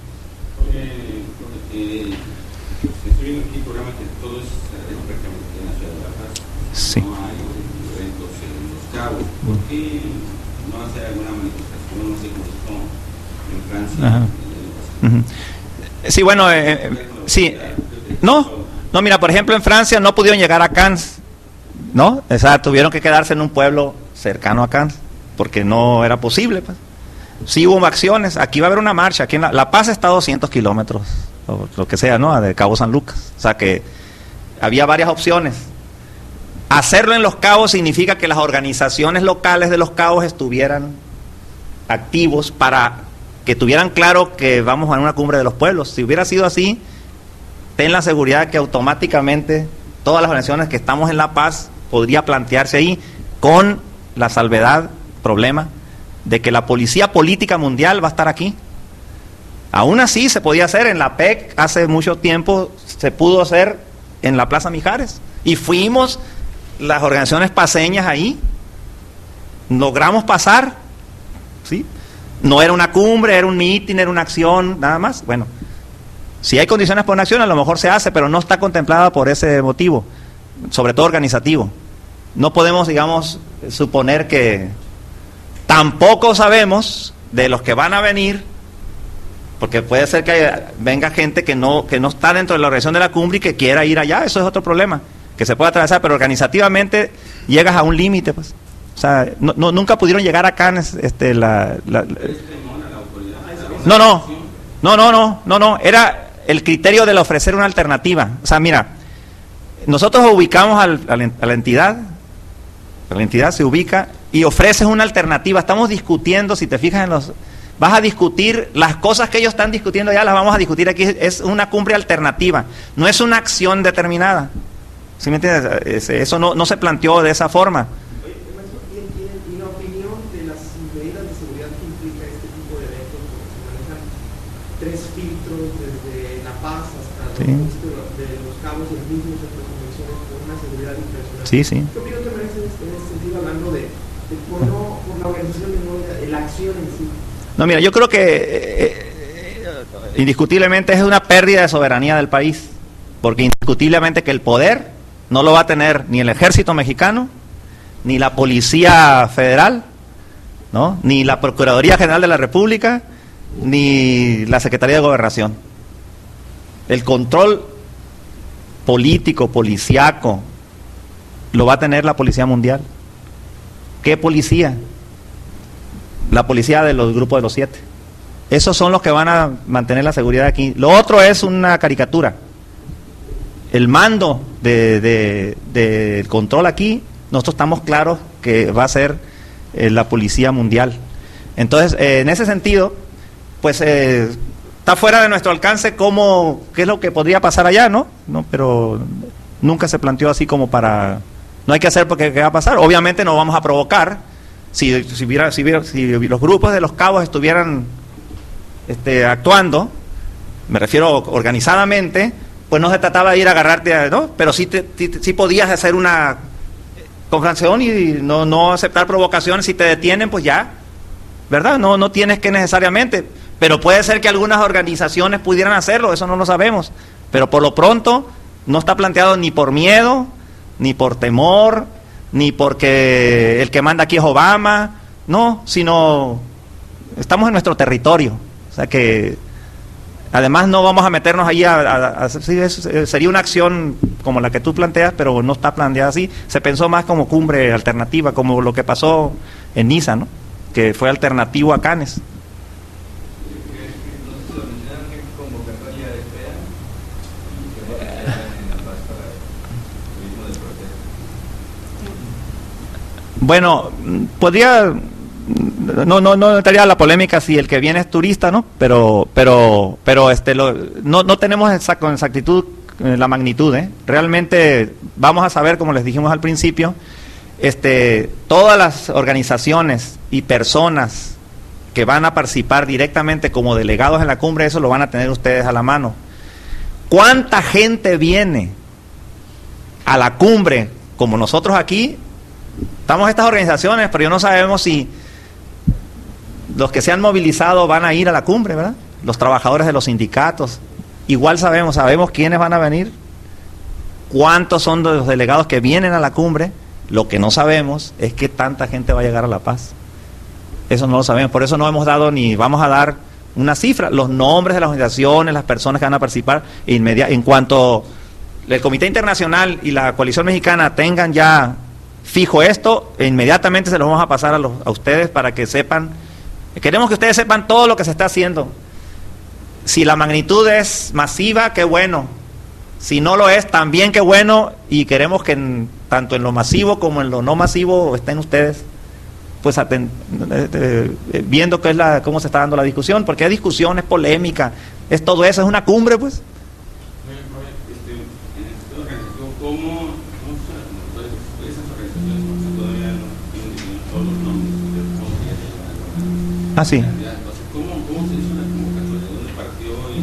[SPEAKER 9] Estoy viendo aquí programas que todo es prácticamente en la ciudad de La Paz.
[SPEAKER 4] Sí.
[SPEAKER 9] No hay eventos en Los Cabos. ¿Por qué no hacer alguna manifestación, no sé cómo son en Francia?
[SPEAKER 4] Ajá. Uh-huh. Sí, bueno, eh, sí, no, no, mira, por ejemplo en Francia no pudieron llegar a Cannes, ¿no? O sea, tuvieron que quedarse en un pueblo cercano a Cannes, porque no era posible, pues. Sí hubo acciones, aquí va a haber una marcha, aquí en La, La Paz está a doscientos kilómetros, o lo que sea, ¿no? De Cabo San Lucas, o sea que había varias opciones. Hacerlo en Los Cabos significa que las organizaciones locales de Los Cabos estuvieran activos para que tuvieran claro que vamos a una cumbre de los pueblos. Si hubiera sido así, ten la seguridad que automáticamente todas las organizaciones que estamos en La Paz podría plantearse ahí, con la salvedad, problema, de que la policía política mundial va a estar aquí. Aún así se podía hacer en la P E C, hace mucho tiempo se pudo hacer en la Plaza Mijares, y fuimos las organizaciones paseñas ahí, logramos pasar, ¿sí? No era una cumbre, era un mitin, era una acción, nada más. Bueno, si hay condiciones para una acción, a lo mejor se hace, pero no está contemplada por ese motivo, sobre todo organizativo. No podemos, digamos, suponer que... Tampoco sabemos de los que van a venir, porque puede ser que venga gente que no, que no está dentro de la organización de la cumbre y que quiera ir allá. Eso es otro problema, que se puede atravesar, pero organizativamente llegas a un límite, pues. O sea, no, no, nunca pudieron llegar acá, este, la, la, la... No, no, no, no, no, no, no, era el criterio de ofrecer una alternativa. O sea, mira, nosotros ubicamos al, a, la, a la entidad, la entidad se ubica y ofreces una alternativa. Estamos discutiendo, si te fijas en los... Vas a discutir las cosas que ellos están discutiendo, ya las vamos a discutir aquí. Es una cumbre alternativa, no es una acción determinada. ¿Sí me entiendes? Eso no, no se planteó de esa forma.
[SPEAKER 6] Y la opinión de las medidas de seguridad que implica este tipo de eventos, porque se manejan tres filtros desde La Paz hasta sí. los, de Los Cabos y el mismo centro de convenciones, con una seguridad impresionante.
[SPEAKER 4] Sí, sí.
[SPEAKER 6] ¿Qué opinión te merece en ese sentido, hablando de, de por, no, por la organización de, de la acción en sí?
[SPEAKER 4] No, mira, yo creo que eh, eh, indiscutiblemente es una pérdida de soberanía del país, porque indiscutiblemente que el poder no lo va a tener ni el ejército mexicano, ni la Policía Federal, ¿no? Ni la Procuraduría General de la República, ni la Secretaría de Gobernación. El control político, policiaco, lo va a tener la Policía Mundial. ¿Qué policía? La policía de los grupos de los siete. Esos son los que van a mantener la seguridad aquí. Lo otro es una caricatura. El mando de, de, de el control aquí, nosotros estamos claros que va a ser eh, la Policía Mundial. Entonces, eh, en ese sentido, pues eh, está fuera de nuestro alcance cómo, qué es lo que podría pasar allá, ¿no? ¿no? Pero nunca se planteó así como para... No hay que hacer porque qué va a pasar. Obviamente no vamos a provocar. Si, si, hubiera, si, hubiera, si los grupos de Los Cabos estuvieran este, actuando, me refiero organizadamente, pues no se trataba de ir a agarrarte, ¿no? Pero sí, te, sí, sí podías hacer una confrontación y no, no aceptar provocaciones. Si te detienen, pues ya, ¿verdad? No, no tienes que necesariamente, pero puede ser que algunas organizaciones pudieran hacerlo, eso no lo sabemos, pero por lo pronto no está planteado ni por miedo, ni por temor, ni porque el que manda aquí es Obama, no, sino estamos en nuestro territorio, o sea que Además no vamos a meternos ahí a, a, a sí, eso sería una acción como la que tú planteas, pero no está planteada así. Se pensó más como cumbre alternativa, como lo que pasó en Niza, ¿no? Que fue alternativo a Cannes. Bueno, podría, no no no entraría a la polémica si el que viene es turista, ¿no? Pero pero pero este lo, no no tenemos exact, con exactitud eh, la magnitud, ¿eh? Realmente vamos a saber, como les dijimos al principio, este todas las organizaciones y personas que van a participar directamente como delegados en la cumbre, eso lo van a tener ustedes a la mano. ¿Cuánta gente viene a la cumbre como nosotros aquí? Estamos estas organizaciones, pero yo no sabemos si los que se han movilizado van a ir a la cumbre, ¿verdad? Los trabajadores de los sindicatos. Igual sabemos, sabemos quiénes van a venir, cuántos son de los delegados que vienen a la cumbre. Lo que no sabemos es qué tanta gente va a llegar a La Paz. Eso no lo sabemos, por eso no hemos dado ni vamos a dar una cifra. Los nombres de las organizaciones, las personas que van a participar, inmediat- en cuanto el Comité Internacional y la Coalición Mexicana tengan ya fijo esto, inmediatamente se lo vamos a pasar a, los, a ustedes para que sepan. Queremos que ustedes sepan todo lo que se está haciendo. Si la magnitud es masiva, qué bueno. Si no lo es, también qué bueno. Y queremos que en, tanto en lo masivo como en lo no masivo estén ustedes pues aten, eh, eh, viendo qué es la, cómo se está dando la discusión, porque hay discusiones, polémica, es todo eso, es una cumbre, pues.
[SPEAKER 10] ¿Cómo esas organizaciones, porque todavía no tienen todos los nombres de cómo se
[SPEAKER 4] Ah, sí.
[SPEAKER 10] ¿Cómo, ¿Cómo se hizo la convocatoria? ¿De dónde partió? Y,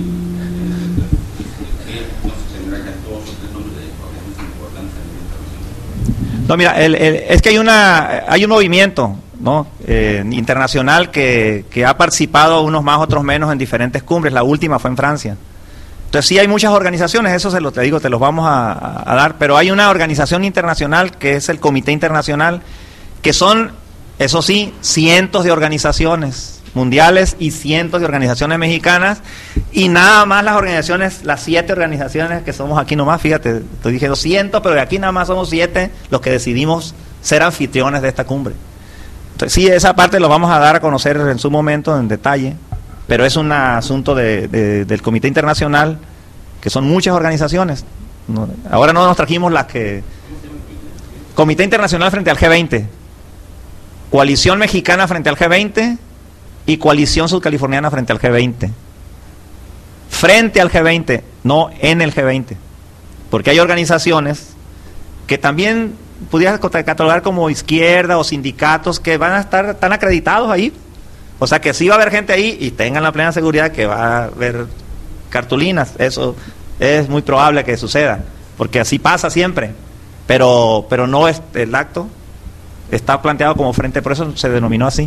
[SPEAKER 10] eh, no se tendrá que dos o tres nombres de organizaciones importantes a nivel internacional.
[SPEAKER 4] No, mira, el, el, es que hay una hay un movimiento, ¿no? Eh, internacional que, que ha participado, unos más, otros menos, en diferentes cumbres. La última fue en Francia. Entonces sí hay muchas organizaciones, eso se lo te digo, te los vamos a, a dar, pero hay una organización internacional que es el Comité Internacional, que son, eso sí, cientos de organizaciones mundiales y cientos de organizaciones mexicanas, y nada más las organizaciones, las siete organizaciones que somos aquí nomás, fíjate, estoy diciendo cientos, pero de aquí nada más somos siete los que decidimos ser anfitriones de esta cumbre. Entonces sí, esa parte lo vamos a dar a conocer en su momento, en detalle. Pero es un asunto de, de, del Comité Internacional, que son muchas organizaciones. No, ahora no nos trajimos las que... Comité Internacional frente al G veinte, Coalición Mexicana frente al G veinte y Coalición Sudcaliforniana frente al G veinte. Frente al G veinte, no en el G veinte. Porque hay organizaciones que también pudieras catalogar como izquierda o sindicatos que van a estar tan acreditados ahí. O sea que sí va a haber gente ahí y tengan la plena seguridad que va a haber cartulinas. Eso es muy probable que suceda, porque así pasa siempre. Pero pero no es el acto está planteado como frente, por eso se denominó así.
[SPEAKER 6] Eh,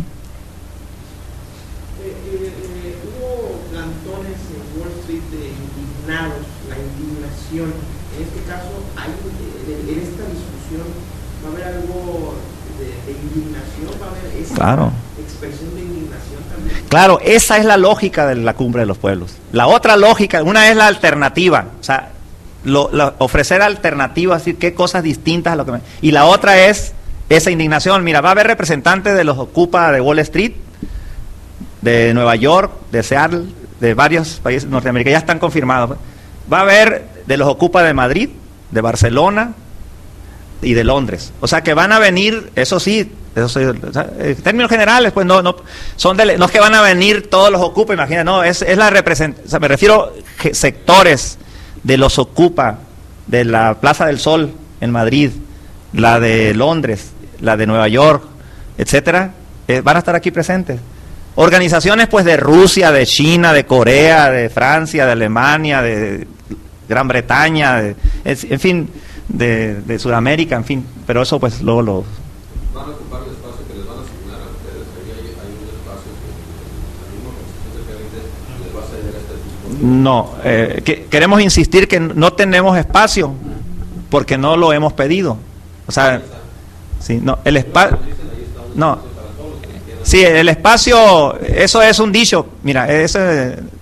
[SPEAKER 6] eh, eh, hubo plantones en Wall Street de indignados, la indignación. En este caso, hay, en, en esta discusión va a haber algo de, de indignación, va a haber esa
[SPEAKER 4] claro.
[SPEAKER 6] expresión de indignación también.
[SPEAKER 4] Claro, esa es la lógica de la cumbre de los pueblos. La otra lógica, una es la alternativa, o sea, lo, lo, ofrecer alternativas, decir qué cosas distintas a lo que me... Y la otra es esa indignación. Mira, va a haber representantes de los Ocupa de Wall Street, de Nueva York, de Seattle, de varios países norteamericanos, ya están confirmados. Va a haber de los Ocupa de Madrid, de Barcelona y de Londres. O sea que van a venir, eso sí, eso sí, o sea, en términos generales, pues no, no son de, no es que van a venir todos los Ocupa, imagina, no, es, es la representación, o sea, me refiero a sectores de los Ocupa, de la Plaza del Sol en Madrid, la de Londres, la de Nueva York, etcétera, eh, van a estar aquí presentes. Organizaciones pues de Rusia, de China, de Corea, de Francia, de Alemania, de Gran Bretaña, de, en fin, de, de Sudamérica, en fin, pero eso pues luego lo...
[SPEAKER 7] ¿Van a ocupar el espacio que les van a asignar a ustedes? Ahí hay, hay un espacio que la misma organización de les va a ceder a este tipo de...
[SPEAKER 4] No, eh, que, queremos insistir que no tenemos espacio porque no lo hemos pedido. O sea, sí, no, el espacio... No, sí, el espacio, eso es un dicho. Mira, ese,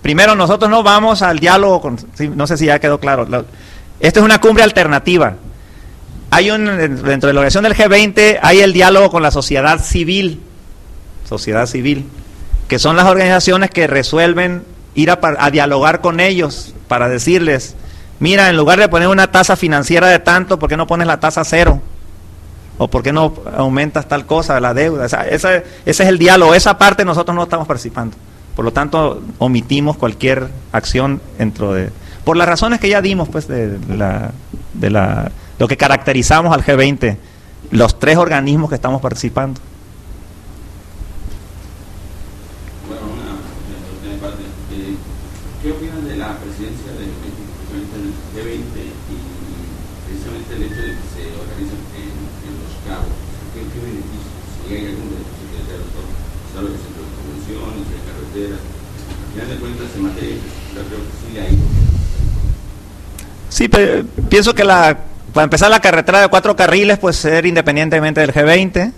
[SPEAKER 4] primero, nosotros no vamos al diálogo con, no sé si ya quedó claro, esto es una cumbre alternativa. Hay un, dentro de la organización del G veinte hay el diálogo con la sociedad civil, sociedad civil, que son las organizaciones que resuelven ir a, a dialogar con ellos para decirles, mira, en lugar de poner una tasa financiera de tanto, ¿por qué no pones la tasa cero? ¿O por qué no aumentas tal cosa, la deuda? O sea, ese, ese es el diálogo, esa parte nosotros no estamos participando. Por lo tanto, omitimos cualquier acción dentro de... Por las razones que ya dimos, pues, de la... De la lo que caracterizamos al G veinte, los tres organismos que estamos participando.
[SPEAKER 10] Bueno, una, una parte. Eh, ¿Qué opinan de la presidencia del G veinte y precisamente el hecho de que se organizan en, en Los Cabos? ¿Qué, qué beneficios? Si hay algún beneficio que sea doctor, sabe que centro de convenciones, de carreteras, al final de cuentas en materia de infraestructura creo que sí hay.
[SPEAKER 4] Sí, pero pienso que la para empezar la carretera de cuatro carriles, pues ser independientemente del G veinte,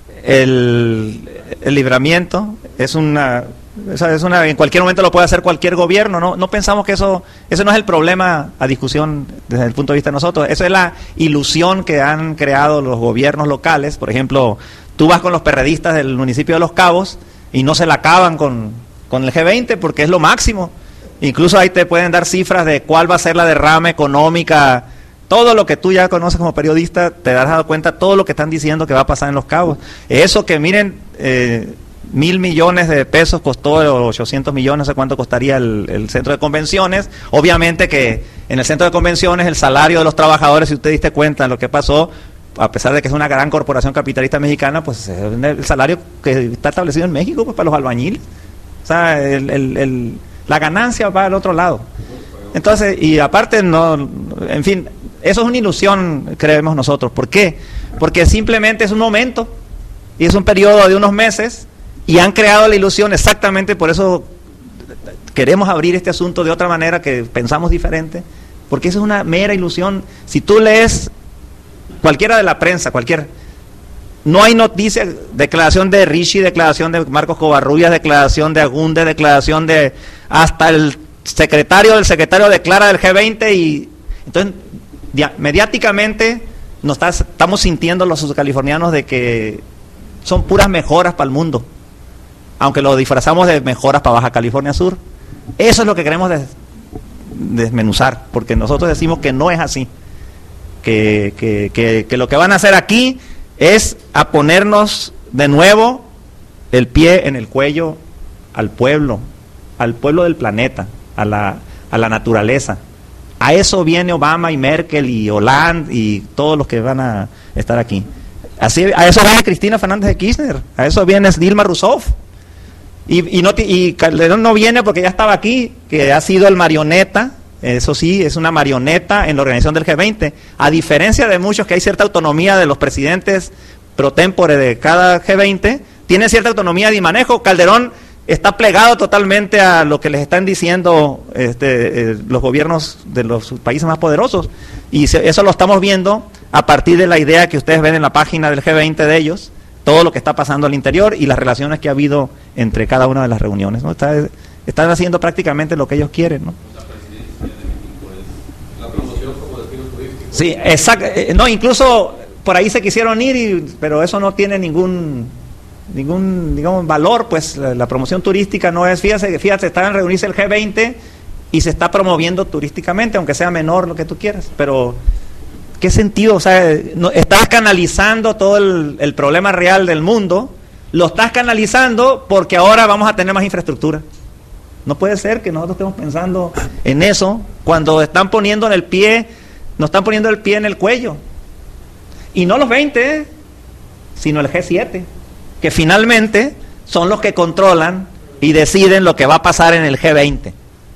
[SPEAKER 4] el, el libramiento es una, es una, en cualquier momento lo puede hacer cualquier gobierno, no, no pensamos que eso, eso no es el problema a discusión desde el punto de vista de nosotros, eso es la ilusión que han creado los gobiernos locales. Por ejemplo, tú vas con los perredistas del municipio de Los Cabos y no se la acaban con, con el G veinte porque es lo máximo, incluso ahí te pueden dar cifras de cuál va a ser la derrama económica. Todo lo que tú ya conoces como periodista, te has dado cuenta todo lo que están diciendo que va a pasar en Los Cabos. Eso que miren, eh, mil millones de pesos costó, ochocientos millones, no sé cuánto costaría el, el centro de convenciones. Obviamente que en el centro de convenciones el salario de los trabajadores, si usted diste cuenta de lo que pasó, a pesar de que es una gran corporación capitalista mexicana, pues es el salario que está establecido en México, pues para los albañiles. O sea, el, el, el, la ganancia va al otro lado. Entonces, y aparte, no, en fin, eso es una ilusión, creemos nosotros. ¿Por qué? Porque simplemente es un momento y es un periodo de unos meses y han creado la ilusión exactamente, por eso queremos abrir este asunto de otra manera, que pensamos diferente, porque eso es una mera ilusión. Si tú lees cualquiera de la prensa, cualquier, no hay noticia, declaración de Rishi, declaración de Marcos Covarrubias, declaración de Agunde, declaración de hasta el secretario del secretario declara del G veinte, y entonces dia, mediáticamente nos está, estamos sintiendo los californianos de que son puras mejoras para el mundo, aunque lo disfrazamos de mejoras para Baja California Sur. Eso es lo que queremos des, desmenuzar, porque nosotros decimos que no es así, que, que, que, que lo que van a hacer aquí es a ponernos de nuevo el pie en el cuello al pueblo, al pueblo del planeta, a la, a la naturaleza. A eso viene Obama y Merkel y Hollande y todos los que van a estar aquí. Así, a eso viene Cristina Fernández de Kirchner, a eso viene Dilma Rousseff. Y, y, no, y Calderón no viene porque ya estaba aquí, que ha sido el marioneta, eso sí, es una marioneta en la organización del G veinte, a diferencia de muchos que hay cierta autonomía de los presidentes pro tempore de cada G veinte, tiene cierta autonomía de manejo. Calderón está plegado totalmente a lo que les están diciendo este, eh, los gobiernos de los países más poderosos, y se, eso lo estamos viendo a partir de la idea que ustedes ven en la página del G veinte de ellos, todo lo que está pasando al interior y las relaciones que ha habido entre cada una de las reuniones, ¿no? Está, están haciendo prácticamente lo que ellos quieren, ¿no?
[SPEAKER 7] La promoción como destino turístico.
[SPEAKER 4] Sí, exacto. No, incluso por ahí se quisieron ir, y, pero eso no tiene ningún ningún digamos valor, pues la, la promoción turística no es, fíjate, fíjate, está en reunirse el G veinte y se está promoviendo turísticamente, aunque sea menor lo que tú quieras, pero ¿qué sentido? O sea, no, estás canalizando todo el, el problema real del mundo, lo estás canalizando porque ahora vamos a tener más infraestructura. No puede ser que nosotros estemos pensando en eso cuando están poniendo en el pie, nos están poniendo el pie en el cuello. Y no los veinte, sino el G siete, que finalmente son los que controlan y deciden lo que va a pasar en el G veinte.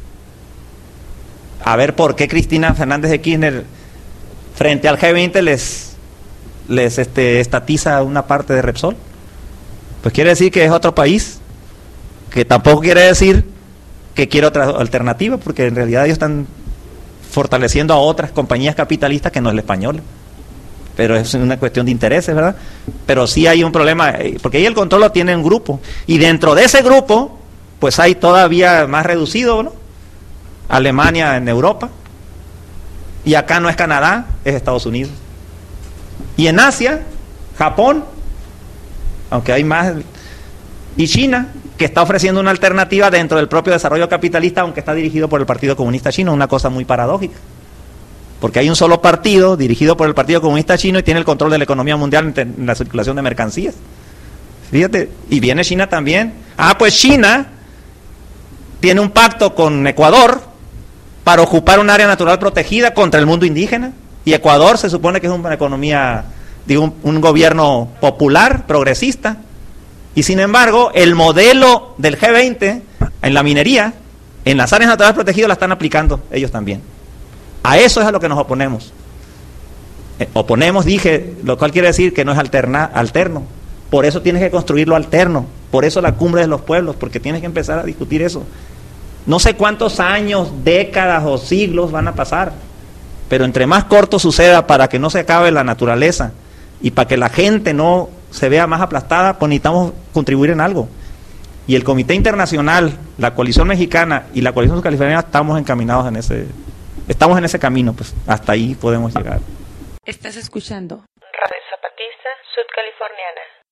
[SPEAKER 4] A ver por qué Cristina Fernández de Kirchner frente al G veinte les, les este, estatiza una parte de Repsol. Pues quiere decir que es otro país, que tampoco quiere decir que quiere otra alternativa, porque en realidad ellos están fortaleciendo a otras compañías capitalistas que no es la española. Pero es una cuestión de intereses, ¿verdad? Pero sí hay un problema, porque ahí el control lo tiene un grupo, y dentro de ese grupo, pues hay todavía más reducido, ¿no? Alemania en Europa, y acá no es Canadá, es Estados Unidos. Y en Asia, Japón, aunque hay más, y China, que está ofreciendo una alternativa dentro del propio desarrollo capitalista, aunque está dirigido por el Partido Comunista Chino, una cosa muy paradójica. Porque hay un solo partido dirigido por el Partido Comunista Chino y tiene el control de la economía mundial en la circulación de mercancías. Fíjate, y viene China también. Ah, pues China tiene un pacto con Ecuador para ocupar un área natural protegida contra el mundo indígena. Y Ecuador se supone que es una economía, digo, un, un gobierno popular, progresista. Y sin embargo, el modelo del G veinte en la minería, en las áreas naturales protegidas, la están aplicando ellos también. A eso es a lo que nos oponemos. Eh, oponemos, dije, lo cual quiere decir que no es alterna, alterno. Por eso tienes que construir lo alterno. Por eso la cumbre de los pueblos, porque tienes que empezar a discutir eso. No sé cuántos años, décadas o siglos van a pasar, pero entre más corto suceda para que no se acabe la naturaleza y para que la gente no se vea más aplastada, pues necesitamos contribuir en algo. Y el Comité Internacional, la Coalición Mexicana y la Coalición Sudcaliforniana estamos encaminados en ese, estamos en ese camino, pues hasta ahí podemos llegar.
[SPEAKER 2] Estás escuchando Radio Zapatista Sudcaliforniana.